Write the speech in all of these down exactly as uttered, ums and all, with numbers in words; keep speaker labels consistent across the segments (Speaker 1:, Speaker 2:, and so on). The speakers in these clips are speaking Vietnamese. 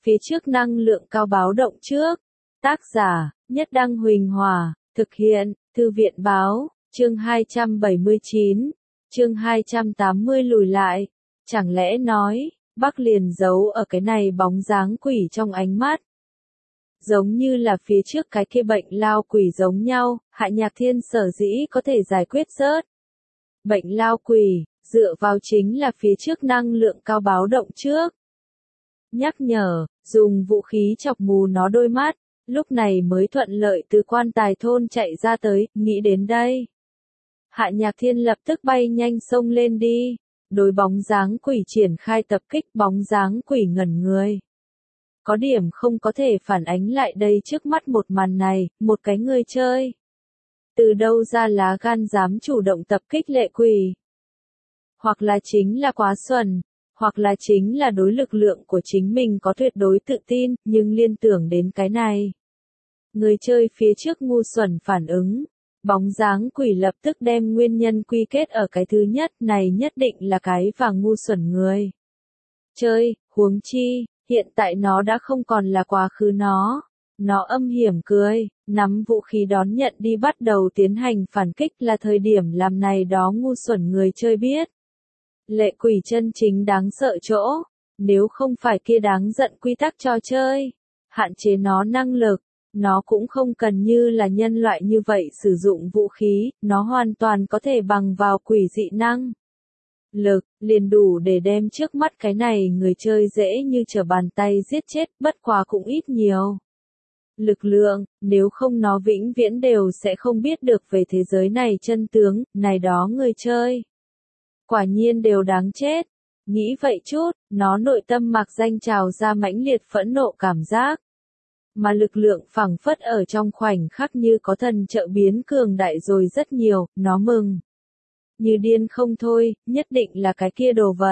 Speaker 1: phía trước năng lượng cao báo động trước. Tác giả, Nhất Đăng Huỳnh Hòa, thực hiện, Thư viện Báo, chương hai trăm bảy mươi chín, chương hai trăm tám mươi lùi lại. Chẳng lẽ nói, Bắc liền giấu ở cái này bóng dáng quỷ trong ánh mắt. Giống như là phía trước cái kia bệnh lao quỷ giống nhau, Hạ Nhạc Thiên sở dĩ có thể giải quyết rớt. Bệnh lao quỷ, dựa vào chính là phía trước năng lượng cao báo động trước. Nhắc nhở, dùng vũ khí chọc mù nó đôi mắt, lúc này mới thuận lợi từ quan tài thôn chạy ra tới, nghĩ đến đây. Hạ Nhạc Thiên lập tức bay nhanh xông lên đi, đối bóng dáng quỷ triển khai tập kích, bóng dáng quỷ ngẩn người. Có điểm không có thể phản ánh lại đây trước mắt một màn này, một cái người chơi. Từ đâu ra lá gan dám chủ động tập kích lệ quỷ? Hoặc là chính là quá xuẩn, hoặc là chính là đối lực lượng của chính mình có tuyệt đối tự tin, nhưng liên tưởng đến cái này. Người chơi phía trước ngu xuẩn phản ứng, bóng dáng quỷ lập tức đem nguyên nhân quy kết ở cái thứ nhất này nhất định là cái và ngu xuẩn người. Chơi, huống chi, hiện tại nó đã không còn là quá khứ nó. Nó âm hiểm cười, nắm vũ khí đón nhận đi bắt đầu tiến hành phản kích là thời điểm làm này đó ngu xuẩn người chơi biết. Lệ quỷ chân chính đáng sợ chỗ, nếu không phải kia đáng giận quy tắc trò chơi, hạn chế nó năng lực, nó cũng không cần như là nhân loại như vậy sử dụng vũ khí, nó hoàn toàn có thể bằng vào quỷ dị năng. Lực, liền đủ để đem trước mắt cái này người chơi dễ như trở bàn tay giết chết, bất quá cũng ít nhiều. Lực lượng, nếu không nó vĩnh viễn đều sẽ không biết được về thế giới này chân tướng, này đó người chơi. Quả nhiên đều đáng chết. Nghĩ vậy chút, nó nội tâm mạc danh trào ra mãnh liệt phẫn nộ cảm giác. Mà lực lượng phảng phất ở trong khoảnh khắc như có thần trợ biến cường đại rồi rất nhiều, nó mừng. Như điên không thôi, nhất định là cái kia đồ vật.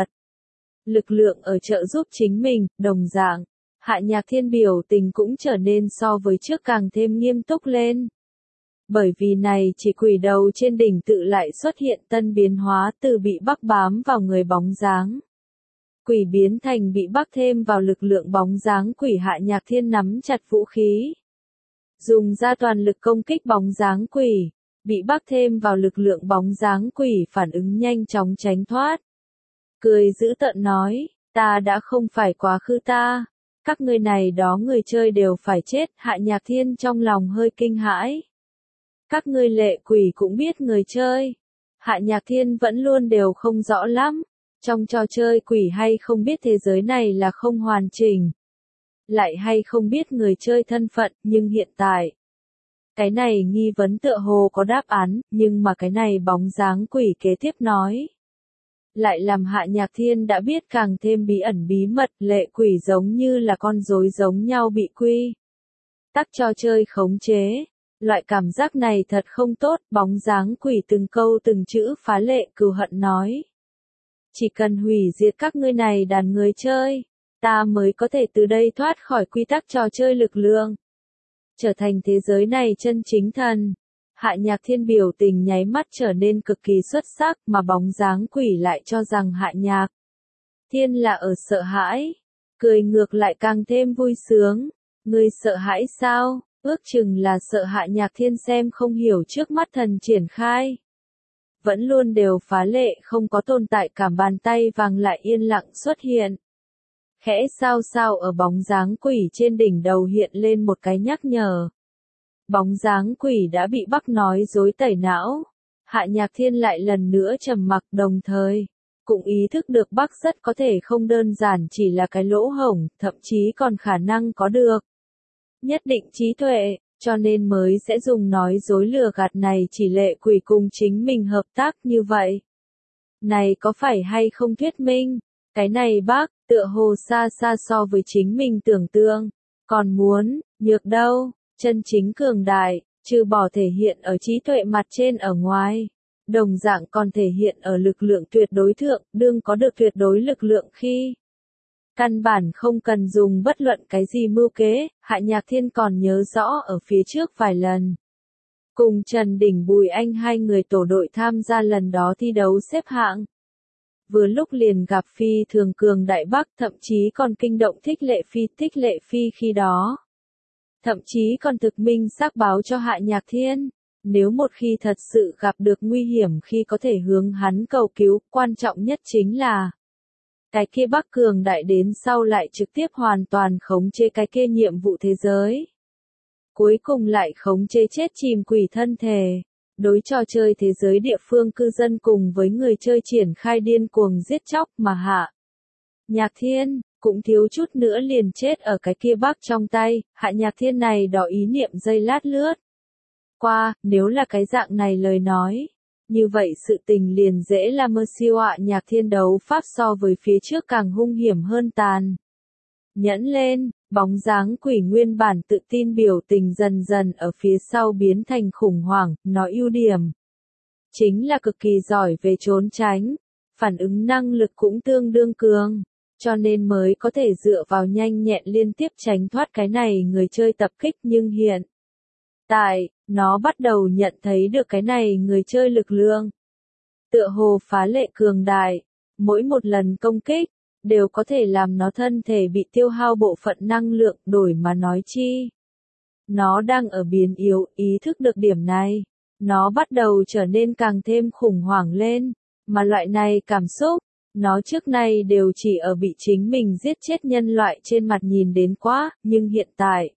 Speaker 1: Lực lượng ở trợ giúp chính mình, đồng dạng. Hạ Nhạc Thiên biểu tình cũng trở nên so với trước càng thêm nghiêm túc lên. Bởi vì này chỉ quỷ đầu trên đỉnh tự lại xuất hiện tân biến hóa từ bị bắc bám vào người bóng dáng. Quỷ biến thành bị bắc thêm vào lực lượng bóng dáng quỷ. Hạ Nhạc Thiên nắm chặt vũ khí. Dùng ra toàn lực công kích bóng dáng quỷ. Bị bắc thêm vào lực lượng bóng dáng quỷ phản ứng nhanh chóng tránh thoát. Cười dữ tợn nói, ta đã không phải quá khứ ta. Các ngươi này đó người chơi đều phải chết. Hạ Nhạc Thiên trong lòng hơi kinh hãi. Các ngươi lệ quỷ cũng biết người chơi. Hạ Nhạc Thiên vẫn luôn đều không rõ lắm. Trong trò chơi quỷ hay không biết thế giới này là không hoàn chỉnh. Lại hay không biết người chơi thân phận, nhưng hiện tại. Cái này nghi vấn tựa hồ có đáp án, nhưng mà cái này bóng dáng quỷ kế tiếp nói. Lại làm Hạ Nhạc Thiên đã biết càng thêm bí ẩn bí mật, lệ quỷ giống như là con rối giống nhau bị quy. Tắc trò chơi khống chế. Loại cảm giác này thật không tốt, bóng dáng quỷ từng câu từng chữ phá lệ cừu hận nói. Chỉ cần hủy diệt các ngươi này đàn người chơi, ta mới có thể từ đây thoát khỏi quy tắc trò chơi lực lượng. Trở thành thế giới này chân chính thần. Hạ Nhạc Thiên biểu tình nháy mắt trở nên cực kỳ xuất sắc mà bóng dáng quỷ lại cho rằng Hạ Nhạc Thiên là ở sợ hãi. Cười ngược lại càng thêm vui sướng. Ngươi sợ hãi sao? Ước chừng là sợ Hạ Nhạc Thiên xem không hiểu trước mắt thần triển khai. Vẫn luôn đều phá lệ không có tồn tại cảm bàn tay vàng lại yên lặng xuất hiện. Khẽ sao sao ở bóng dáng quỷ trên đỉnh đầu hiện lên một cái nhắc nhở. Bóng dáng quỷ đã bị bắc nói dối tẩy não. Hạ Nhạc Thiên lại lần nữa trầm mặc đồng thời. Cũng ý thức được bắc rất có thể không đơn giản chỉ là cái lỗ hổng, thậm chí còn khả năng có được. Nhất định trí tuệ, cho nên mới sẽ dùng nói dối lừa gạt này chỉ lệ quỷ cùng chính mình hợp tác như vậy. Này có phải hay không thuyết minh? Cái này bác, tựa hồ xa xa so với chính mình tưởng tượng. Còn muốn, nhược đâu, chân chính cường đại, trừ bỏ thể hiện ở trí tuệ mặt trên ở ngoài. Đồng dạng còn thể hiện ở lực lượng tuyệt đối thượng, đương có được tuyệt đối lực lượng khi. Căn bản không cần dùng bất luận cái gì mưu kế, Hạ Nhạc Thiên còn nhớ rõ ở phía trước vài lần. Cùng Trần Đình Bùi Anh hai người tổ đội tham gia lần đó thi đấu xếp hạng. vừa lúc liền gặp phi thường cường đại Bắc, thậm chí còn kinh động Thích Lệ Phi. Thích Lệ Phi khi đó thậm chí còn thực minh xác báo cho Hạ Nhạc Thiên, nếu một khi thật sự gặp được nguy hiểm khi có thể hướng hắn cầu cứu, quan trọng nhất chính là cái kia Bắc cường đại đến sau lại trực tiếp hoàn toàn khống chế cái kia nhiệm vụ thế giới. Cuối cùng lại khống chế chết chìm quỷ thân thể. Đối trò chơi thế giới địa phương cư dân cùng với người chơi triển khai điên cuồng giết chóc mà Hạ Nhạc Thiên cũng thiếu chút nữa liền chết ở cái kia Bắc trong tay. Hạ Nhạc Thiên này đỏ ý niệm giây lát lướt qua, nếu là cái dạng này lời nói, như vậy sự tình liền dễ là mơ siêu. Hạ Nhạc Thiên đấu pháp so với phía trước càng hung hiểm hơn tàn nhẫn lên, bóng dáng quỷ nguyên bản tự tin biểu tình dần dần ở phía sau biến thành khủng hoảng. Nó ưu điểm chính là cực kỳ giỏi về trốn tránh, phản ứng năng lực cũng tương đương cường, cho nên mới có thể dựa vào nhanh nhẹn liên tiếp tránh thoát cái này người chơi tập kích. Nhưng hiện tại, nó bắt đầu nhận thấy được cái này người chơi lực lượng tựa hồ phá lệ cường đại, mỗi một lần công kích đều có thể làm nó thân thể bị tiêu hao bộ phận năng lượng. Đổi mà nói chi, nó đang ở biến yếu. Ý thức được điểm này, nó bắt đầu trở nên càng thêm khủng hoảng lên, mà loại này cảm xúc, nó trước nay đều chỉ ở bị chính mình giết chết nhân loại trên mặt nhìn đến quá, nhưng hiện tại,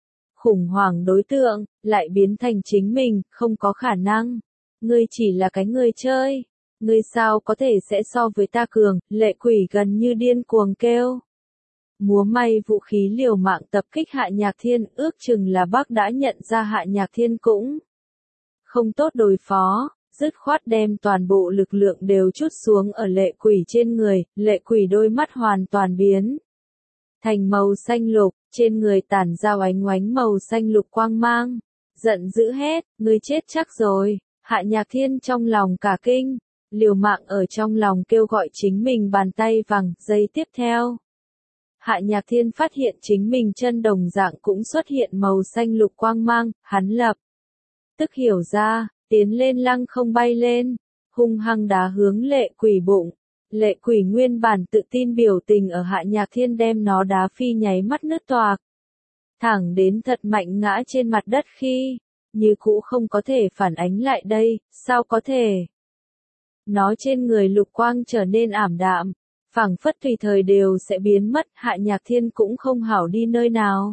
Speaker 1: khủng hoảng đối tượng, lại biến thành chính mình. Không có khả năng, ngươi chỉ là cái người chơi. Ngươi sao có thể sẽ so với ta cường? Lệ quỷ gần như điên cuồng kêu. Múa may vũ khí liều mạng tập kích Hạ Nhạc Thiên. Ước chừng là Bắc đã nhận ra Hạ Nhạc Thiên cũng không tốt đối phó, dứt khoát đem toàn bộ lực lượng đều trút xuống ở lệ quỷ trên người. Lệ quỷ đôi mắt hoàn toàn biến thành màu xanh lục, trên người tản ra oánh oánh màu xanh lục quang mang. Giận dữ hét, ngươi chết chắc rồi. Hạ Nhạc Thiên trong lòng cả kinh, liều mạng ở trong lòng kêu gọi chính mình bàn tay vàng. Giây tiếp theo, Hạ Nhạc Thiên phát hiện chính mình chân đồng dạng cũng xuất hiện màu xanh lục quang mang. Hắn lập tức hiểu ra, tiến lên lăng không bay lên, hung hăng đá hướng lệ quỷ bụng. Lệ quỷ nguyên bản tự tin biểu tình ở Hạ Nhạc Thiên đem nó đá phi nháy mắt nứt toạc, thẳng đến thật mạnh ngã trên mặt đất khi như cũ không có thể phản ánh lại đây. Sao có thể? Nó trên người lục quang trở nên ảm đạm, phảng phất tùy thời đều sẽ biến mất. Hạ Nhạc Thiên cũng không hảo đi nơi nào,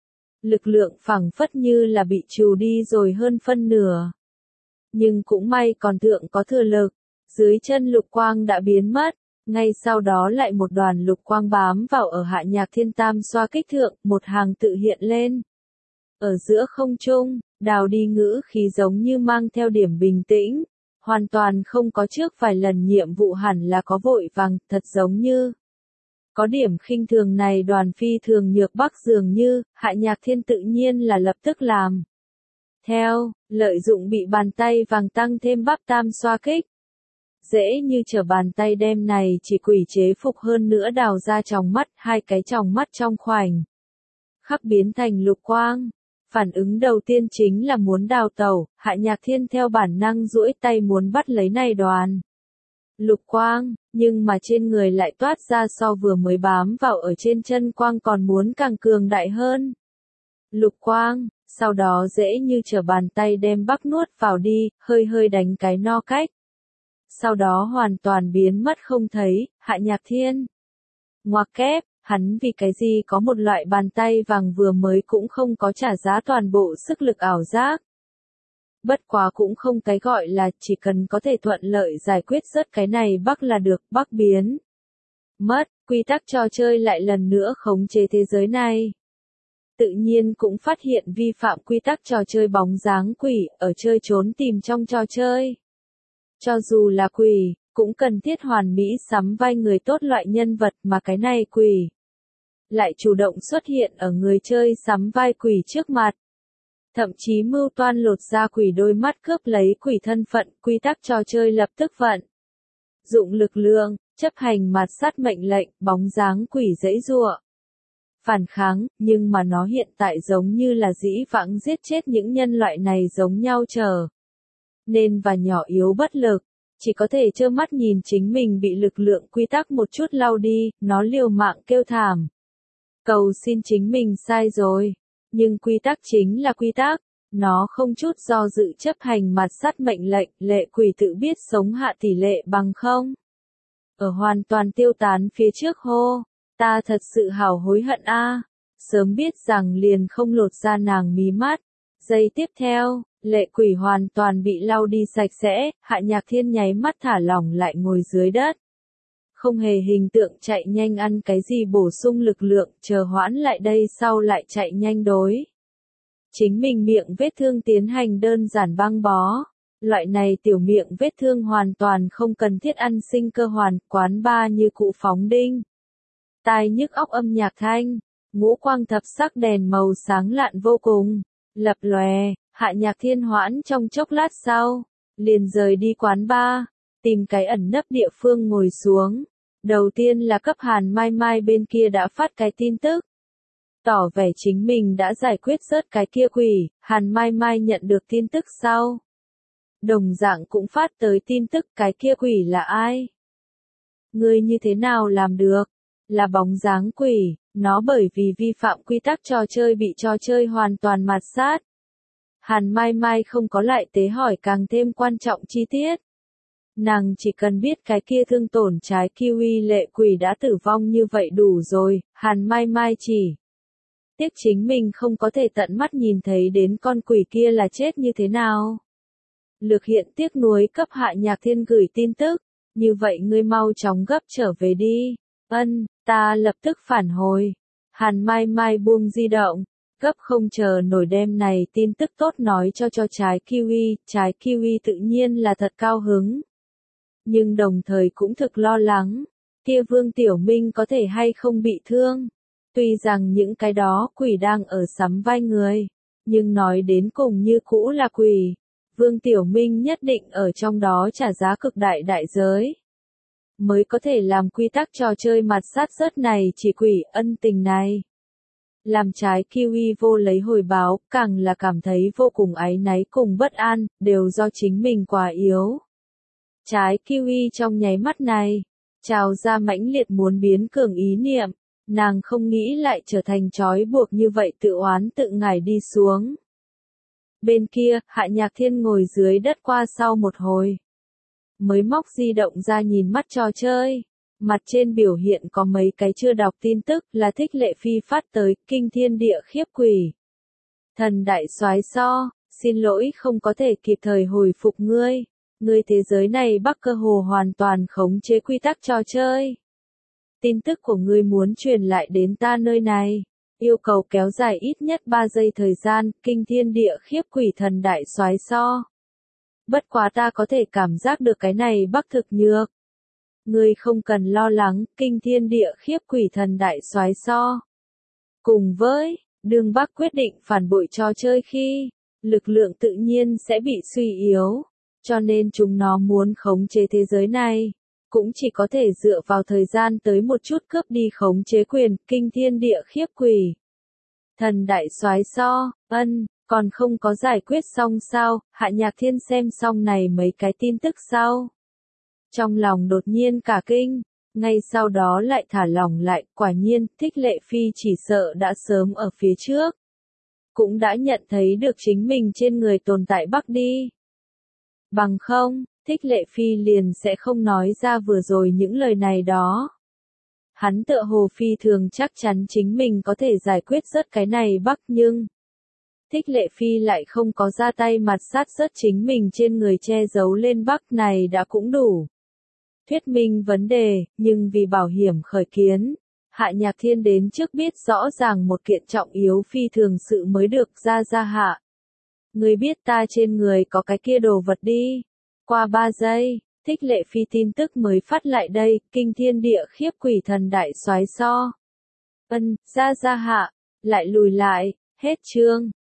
Speaker 1: lực lượng phảng phất như là bị trừ đi rồi hơn phân nửa. Nhưng cũng may còn thượng có thừa lực, dưới chân lục quang đã biến mất, ngay sau đó lại một đoàn lục quang bám vào ở Hạ Nhạc Thiên tam xoa kích thượng. Một hàng tự hiện lên ở giữa không trung, đào đi ngữ khí giống như mang theo điểm bình tĩnh, hoàn toàn không có trước vài lần nhiệm vụ hẳn là có vội vàng, thật giống như có điểm khinh thường. Này đoàn phi thường nhược Bắc dường như, Hạ Nhạc Thiên tự nhiên là lập tức làm theo, lợi dụng bị bàn tay vàng tăng thêm bắp tam xoa kích. Dễ như trở bàn tay đem này chỉ quỷ chế phục, hơn nữa đào ra tròng mắt. Hai cái tròng mắt trong khoảnh khắc biến thành lục quang. Phản ứng đầu tiên chính là muốn đào tẩu. Hạ Nhạc Thiên theo bản năng duỗi tay muốn bắt lấy này đoàn lục quang, nhưng mà trên người lại toát ra so vừa mới bám vào ở trên chân quang còn muốn càng cường đại hơn lục quang. Sau đó dễ như trở bàn tay đem Bắc nuốt vào đi, hơi hơi đánh cái no cách. Sau đó hoàn toàn biến mất không thấy. Hạ Nhạc Thiên ngoặc kép, hắn vì cái gì có một loại bàn tay vàng vừa mới cũng không có trả giá toàn bộ sức lực ảo giác. Bất quá cũng không cái gọi là, chỉ cần có thể thuận lợi giải quyết rớt cái này Bắc là được. Bắc biến mất, quy tắc trò chơi lại lần nữa khống chế thế giới này. Tự nhiên cũng phát hiện vi phạm quy tắc trò chơi bóng dáng quỷ, ở chơi trốn tìm trong trò chơi. Cho dù là quỷ, cũng cần thiết hoàn mỹ sắm vai người tốt loại nhân vật, mà cái này quỷ lại chủ động xuất hiện ở người chơi sắm vai quỷ trước mặt. Thậm chí mưu toan lột ra quỷ đôi mắt cướp lấy quỷ thân phận. Quy tắc trò chơi lập tức vận dụng lực lượng, chấp hành mạt sát mệnh lệnh. Bóng dáng quỷ giãy giụa, phản kháng, nhưng mà nó hiện tại giống như là dĩ vãng giết chết những nhân loại này giống nhau trở nên và nhỏ yếu bất lực. chỉ có thể trơ mắt nhìn chính mình bị lực lượng quy tắc một chút lau đi, nó liều mạng kêu thảm. Cầu xin chính mình sai rồi, nhưng quy tắc chính là quy tắc, nó không chút do dự chấp hành mặt sắt mệnh lệnh, lệ quỷ tự biết sống hạ tỷ lệ bằng không. Ở hoàn toàn tiêu tán phía trước hô, ta thật sự hào hối hận a, sớm biết rằng liền không lột ra nàng mí mắt. Giây tiếp theo, lệ quỷ hoàn toàn bị lau đi sạch sẽ, Hạ Nhạc Thiên nháy mắt thả lỏng lại ngồi dưới đất. Không hề hình tượng chạy nhanh ăn cái gì bổ sung lực lượng, chờ hoãn lại đây sau lại chạy nhanh đối. Chính mình miệng vết thương tiến hành đơn giản băng bó. Loại này tiểu miệng vết thương hoàn toàn không cần thiết ăn sinh cơ hoàn, quán ba như cụ phóng đinh. Tai nhức óc âm nhạc thanh, ngũ quang thập sắc đèn màu sáng lạn vô cùng, lập lòe, Hạ Nhạc Thiên hoãn trong chốc lát sau, liền rời đi quán ba, tìm cái ẩn nấp địa phương ngồi xuống. Đầu tiên là cấp Hàn Mai Mai bên kia đã phát cái tin tức. Tỏ vẻ chính mình đã giải quyết rớt cái kia quỷ, Hàn Mai Mai nhận được tin tức sau. Đồng dạng cũng phát tới tin tức cái kia quỷ là ai? Ngươi như thế nào làm được? Là bóng dáng quỷ, nó bởi vì vi phạm quy tắc trò chơi bị trò chơi hoàn toàn mạt sát. Hàn Mai Mai không có lại tế hỏi càng thêm quan trọng chi tiết. Nàng chỉ cần biết cái kia thương tổn trái kiwi lệ quỷ đã tử vong như vậy đủ rồi, Hàn Mai Mai chỉ. Tiếc chính mình không có thể tận mắt nhìn thấy đến con quỷ kia là chết như thế nào. Lược hiện tiếc nuối cấp Hạ Nhạc Thiên gửi tin tức, như vậy ngươi mau chóng gấp trở về đi. Ân, ta lập tức phản hồi. Hàn Mai Mai buông di động, gấp không chờ nổi đêm này tin tức tốt nói cho cho trái kiwi, trái kiwi tự nhiên là thật cao hứng. Nhưng đồng thời cũng thực lo lắng, kia Vương Tiểu Minh có thể hay không bị thương. Tuy rằng những cái đó quỷ đang ở sắm vai người, nhưng nói đến cùng như cũ là quỷ. Vương Tiểu Minh nhất định ở trong đó trả giá cực đại đại giới. Mới có thể làm quy tắc trò chơi mặt sát rớt này chỉ quỷ ân tình này. Làm trái kiwi vô lấy hồi báo, càng là cảm thấy vô cùng áy náy cùng bất an, đều do chính mình quá yếu. Trái kiwi trong nháy mắt này, trào ra mãnh liệt muốn biến cường ý niệm, nàng không nghĩ lại trở thành trói buộc như vậy tự oán tự ngải đi xuống. Bên kia, Hạ Nhạc Thiên ngồi dưới đất qua sau một hồi. Mới móc di động ra nhìn mắt trò chơi. Mặt trên biểu hiện có mấy cái chưa đọc tin tức là Thích Lệ Phi phát tới, kinh thiên địa khiếp quỷ. Thần đại soái so, xin lỗi không có thể kịp thời hồi phục ngươi. Ngươi thế giới này bắc cơ hồ hoàn toàn khống chế quy tắc trò chơi. Tin tức của ngươi muốn truyền lại đến ta nơi này. Yêu cầu kéo dài ít nhất ba giây thời gian, kinh thiên địa khiếp quỷ thần đại soái so. Bất quá ta có thể cảm giác được cái này bắc thực nhược. Ngươi không cần lo lắng, kinh thiên địa khiếp quỷ thần đại soái so. Cùng với, Đường Bắc quyết định phản bội trò chơi khi, lực lượng tự nhiên sẽ bị suy yếu, cho nên chúng nó muốn khống chế thế giới này, cũng chỉ có thể dựa vào thời gian tới một chút cướp đi khống chế quyền, kinh thiên địa khiếp quỷ. Thần đại soái so, ân, còn không có giải quyết xong sao, Hạ Nhạc Thiên xem xong này mấy cái tin tức sau. Trong lòng đột nhiên cả kinh, ngay sau đó lại thả lỏng lại, quả nhiên, Thích Lệ Phi chỉ sợ đã sớm ở phía trước. Cũng đã nhận thấy được chính mình trên người tồn tại bắc đi. Bằng không, Thích Lệ Phi liền sẽ không nói ra vừa rồi những lời này đó. Hắn tựa hồ phi thường chắc chắn chính mình có thể giải quyết rớt cái này bắc nhưng... Thích Lệ Phi lại không có ra tay mặt sát rớt chính mình trên người che giấu lên bắc này đã cũng đủ. Thuyết minh vấn đề, nhưng vì bảo hiểm khởi kiến, Hạ Nhạc Thiên đến trước biết rõ ràng một kiện trọng yếu phi thường sự mới được ra ra hạ. Người biết ta trên người có cái kia đồ vật đi. Qua ba giây, Thích Lệ Phi tin tức mới phát lại đây, kinh thiên địa khiếp quỷ thần đại soái so. Ân, ra ra hạ, lại lùi lại, hết chương.